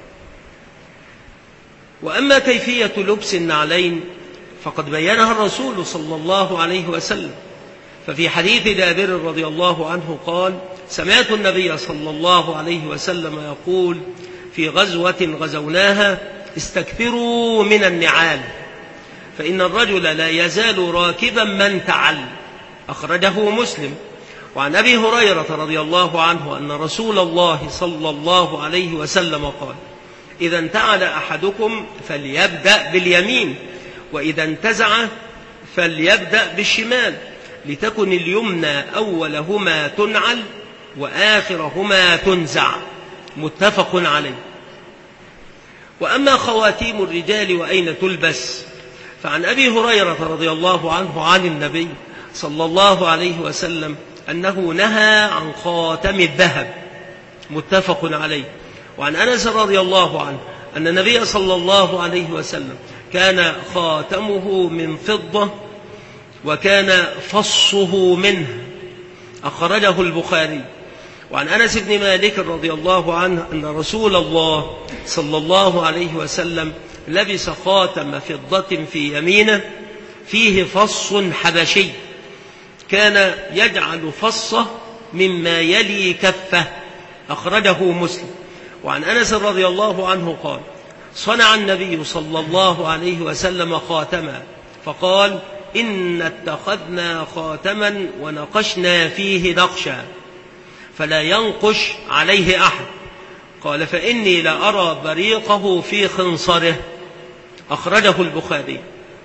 وأما كيفية لبس النعلين فقد بينها الرسول صلى الله عليه وسلم. ففي حديث جابر رضي الله عنه قال سمعت النبي صلى الله عليه وسلم يقول في غزوة غزوناها: استكثروا من النعال فإن الرجل لا يزال راكبا من تعل. أخرجه مسلم. وعن أبي هريرة رضي الله عنه أن رسول الله صلى الله عليه وسلم قال: إذا انتعل أحدكم فليبدأ باليمين، وإذا انتزع فليبدأ بالشمال، لتكن اليمنى أولهما تنعل وآخرهما تنزع. متفق عليه. وأما خواتيم الرجال وأين تلبس، فعن أبي هريرة رضي الله عنه عن النبي صلى الله عليه وسلم أنه نهى عن خاتم الذهب. متفق عليه. وعن أنس رضي الله عنه أن النبي صلى الله عليه وسلم كان خاتمه من فضة وكان فصه منه. أخرجه البخاري. وعن أنس بن مالك رضي الله عنه أن رسول الله صلى الله عليه وسلم لبس خاتم فضة في يمينه فيه فص حبشي، كان يجعل فصه مما يلي كفه. أخرجه مسلم. وعن أنس رضي الله عنه قال: صنع النبي صلى الله عليه وسلم خاتما فقال: إن اتخذنا خاتما ونقشنا فيه نقشا فلا ينقش عليه أحد. قال: فإني لأرى بريقه في خنصره. أخرجه البخاري.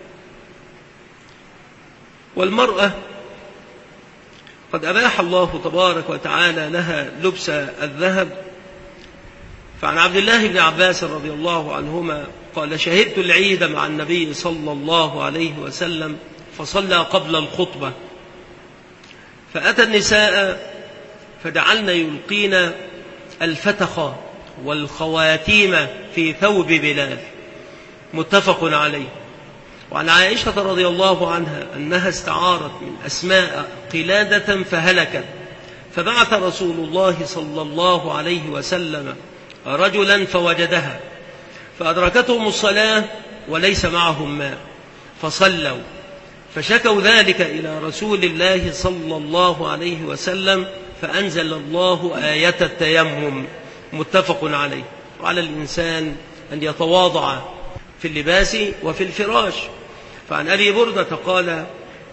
والمرأة قد أباح الله تبارك وتعالى لها لبس الذهب. فعن عبد الله بن عباس رضي الله عنهما قال: شهدت العيد مع النبي صلى الله عليه وسلم فصلى قبل الخطبة، فأتى النساء فجعلن يلقين الفتخ والخواتيم في ثوب بلال. متفق عليه. وعن عائشة رضي الله عنها أنها استعارت من أسماء قلادة فهلكت، فبعث رسول الله صلى الله عليه وسلم رجلا فوجدها، فأدركتهم الصلاة وليس معهم ماء فصلوا، فشكوا ذلك إلى رسول الله صلى الله عليه وسلم فأنزل الله آية التيمم. متفق عليه. وعلى الإنسان أن يتواضع في اللباس وفي الفراش. فعن أبي بردة قال: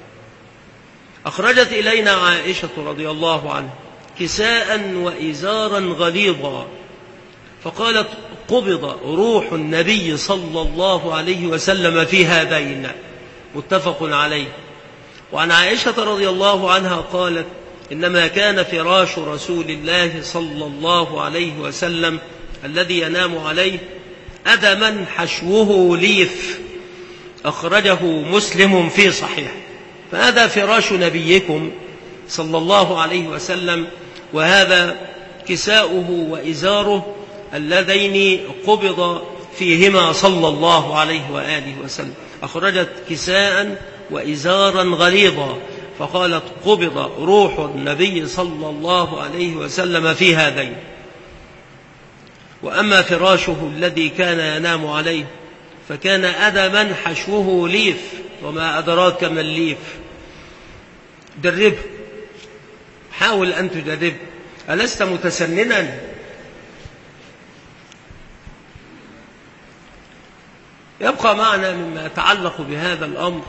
أخرجت إلينا عائشة رضي الله عنها كساء وإزارا غليظا، فقالت: قبض روح النبي صلى الله عليه وسلم في هذين. متفق عليه. وعن عائشة رضي الله عنها قالت: إنما كان فراش رسول الله صلى الله عليه وسلم الذي ينام عليه أدما حشوه ليف. أخرجه مسلم في صحيح. فهذا فراش نبيكم صلى الله عليه وسلم، وهذا كساؤه وإزاره اللذين قبض فيهما صلى الله عليه وآله وسلم. أخرجت كساء وإزارا غليظا، فقالت: قبض روح النبي صلى الله عليه وسلم في هذين. وأما فراشه الذي كان ينام عليه فكان أدما حشوه ليف. وما أدراك ما الليف؟ دربه، حاول أن تدربه. ألست متسننا؟ يبقى معنا مما يتعلق بهذا الأمر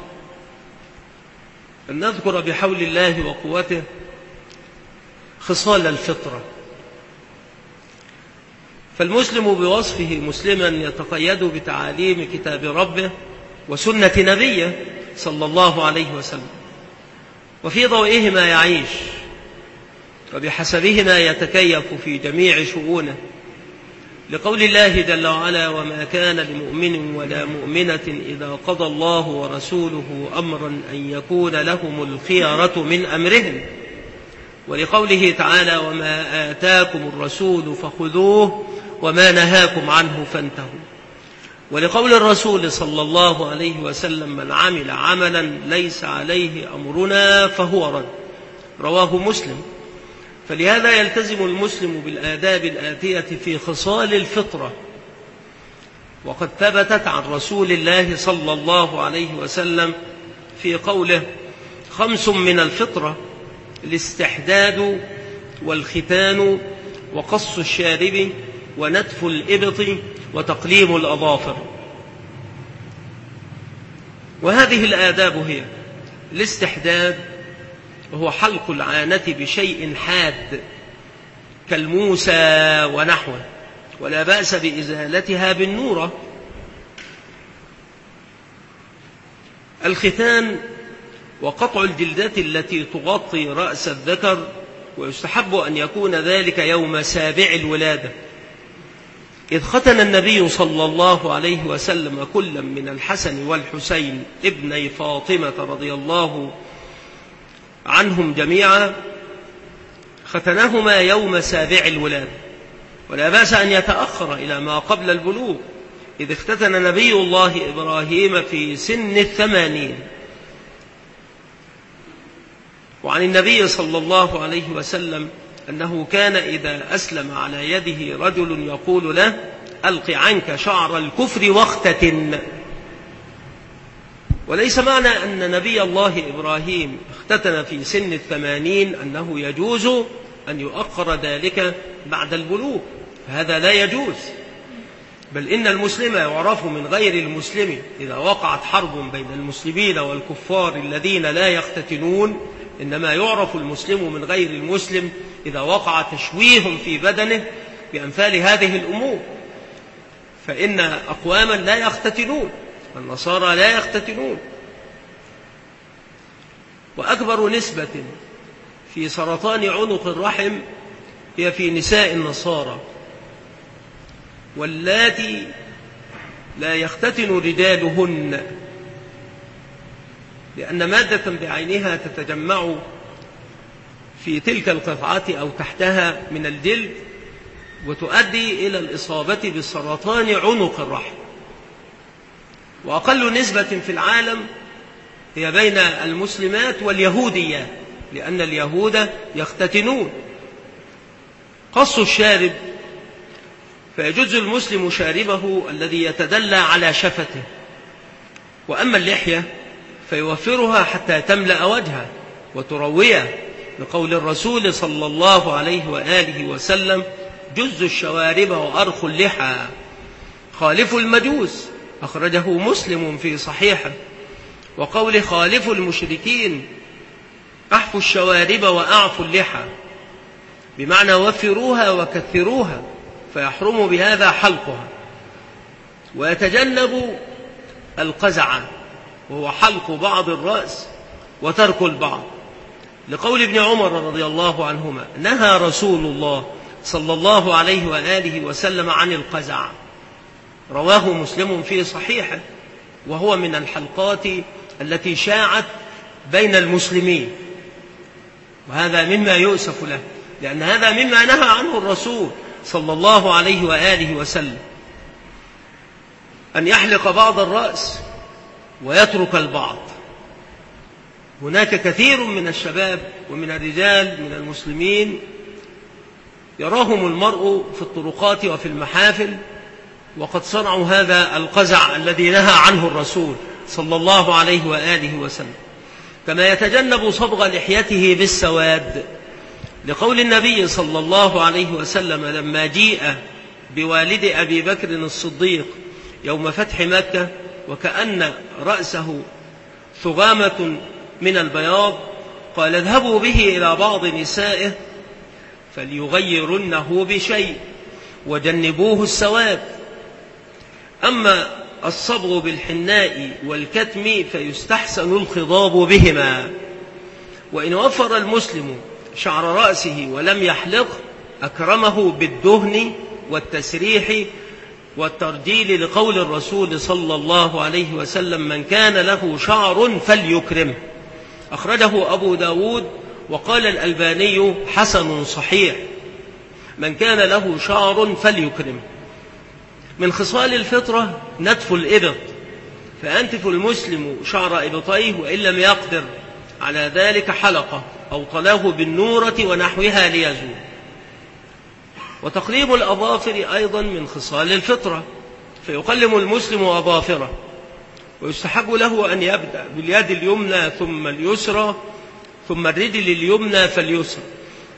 أن نذكر بحول الله وقوته خصال الفطرة. فالمسلم بوصفه مسلما يتقيد بتعاليم كتاب ربه وسنة نبيه صلى الله عليه وسلم، وفي ضوئهما يعيش، وبحسبهما يتكيف في جميع شؤونه، لقول الله جل وعلا: وما كان لمؤمن ولا مؤمنة إذا قضى الله ورسوله أمرا أن يكون لهم الخيرة من أمرهم، ولقوله تعالى: وما آتاكم الرسول فخذوه وما نهاكم عنه فانتهوا، ولقول الرسول صلى الله عليه وسلم: من عمل عملا ليس عليه أمرنا فهو رد. رواه مسلم. فلهذا يلتزم المسلم بالآداب الآتية في خصال الفطرة، وقد ثبتت عن رسول الله صلى الله عليه وسلم في قوله: خمس من الفطرة: الاستحداد والختان وقص الشارب ونتف الإبط وتقليم الأظافر. وهذه الآداب هي الاستحداد، وهو حلق العانة بشيء حاد كالموسى ونحوه، ولا بأس بإزالتها بالنورة. الختان وقطع الجلدات التي تغطي رأس الذكر، ويستحب أن يكون ذلك يوم سابع الولادة، إذ ختن النبي صلى الله عليه وسلم كلا من الحسن والحسين ابني فاطمة رضي الله عنهم جميعا، ختنهما يوم سابع الولادة، ولا بأس أن يتأخر إلى ما قبل البلوغ، إذ اختتن نبي الله إبراهيم في سن الثمانين. وعن النبي صلى الله عليه وسلم أنه كان إذا أسلم على يده رجل يقول له: ألق عنك شعر الكفر واختتن. وليس معنى أن نبي الله إبراهيم اختتن في سن الثمانين أنه يجوز أن يؤخر ذلك بعد البلوغ، هذا لا يجوز، بل إن المسلم يعرف من غير المسلم إذا وقعت حرب بين المسلمين والكفار الذين لا يختتنون، إنما يعرف المسلم من غير المسلم إذا وقع تشويه في بدنه بأمثال هذه الأمور. فإن أقواما لا يختتنون، النصارى لا يختتنون. وأكبر نسبة في سرطان عنق الرحم هي في نساء النصارى، واللاتي لا يختتن رجالهن، لأن مادة بعينها تتجمع في تلك القطعة أو تحتها من الجلد، وتؤدي إلى الإصابة بسرطان عنق الرحم. وأقل نسبة في العالم هي بين المسلمات واليهوديات، لأن اليهود يختتنون. قص الشارب، فيجوز المسلم شاربه الذي يتدلى على شفته، وأما اللحية فيوفرها حتى تملأ وجهه وترويه، لقول الرسول صلى الله عليه وآله وسلم: جز الشوارب وأرخوا اللحى، خالفوا المجوس، أخرجه مسلم في صحيحه. وقول خالفوا المشركين أحفوا الشوارب وأعفوا اللحى، بمعنى وفروها وكثروها، فيحرم بهذا حلقها. ويتجنب القزع، وهو حلق بعض الرأس وترك البعض، لقول ابن عمر رضي الله عنهما: نهى رسول الله صلى الله عليه وآله وسلم عن القزع، رواه مسلم في صحيحه، وهو من الحلقات التي شاعت بين المسلمين، وهذا مما يؤسف له، لأن هذا مما نهى عنه الرسول صلى الله عليه وآله وسلم، أن يحلق بعض الرأس ويترك البعض. هناك كثير من الشباب ومن الرجال من المسلمين يراهم المرء في الطرقات وفي المحافل وقد صنعوا هذا القزع الذي نهى عنه الرسول صلى الله عليه وآله وسلم، كما يتجنب صبغ لحيته بالسواد، لقول النبي صلى الله عليه وسلم لما جيء بوالد أبي بكر الصديق يوم فتح مكة وكأن رأسه ثغامة من البياض، قال: اذهبوا به إلى بعض نسائه فليغيرنه بشيء وجنبوه السواد. أما الصبغ بالحناء والكتم فيستحسن الخضاب بهما. وإن وفر المسلم شعر رأسه ولم يحلق أكرمه بالدهن والتسريح والترجيل، لقول الرسول صلى الله عليه وسلم: من كان له شعر فليكرمه، أخرجه أبو داود، وقال الألباني حسن صحيح. من كان له شعر فليكرمه. من خصال الفطرة نتف الإبط، فأنتف المسلم شعر إبطيه، وإن لم يقدر على ذلك حلقة أو طلاه بالنورة ونحوها ليزول. وتقليم الأظافر أيضا من خصال الفطرة، فيقلم المسلم أظافره، ويستحب له أن يبدأ باليد اليمنى ثم اليسرى ثم الرجل اليمنى فاليسرى،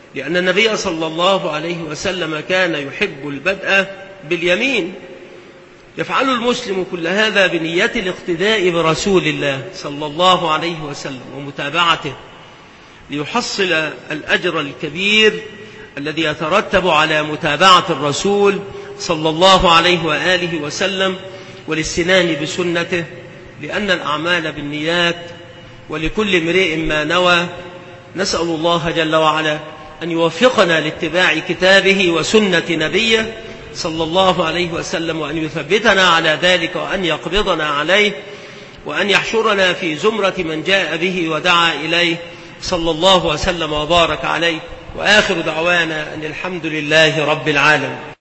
لأن النبي صلى الله عليه وسلم كان يحب البدء باليمين. يفعل المسلم كل هذا بنية الاقتداء برسول الله صلى الله عليه وسلم ومتابعته ليحصل الأجر الكبير الذي يترتب على متابعة الرسول صلى الله عليه وآله وسلم والاستنان بسنته، لأن الأعمال بالنيات ولكل امرئ ما نوى. نسأل الله جل وعلا أن يوفقنا لاتباع كتابه وسنة نبيه صلى الله عليه وسلم، وأن يثبتنا على ذلك، وأن يقبضنا عليه، وأن يحشرنا في زمرة من جاء به ودعا إليه صلى الله وسلم وبارك عليه. وآخر دعوانا أن الحمد لله رب العالمين.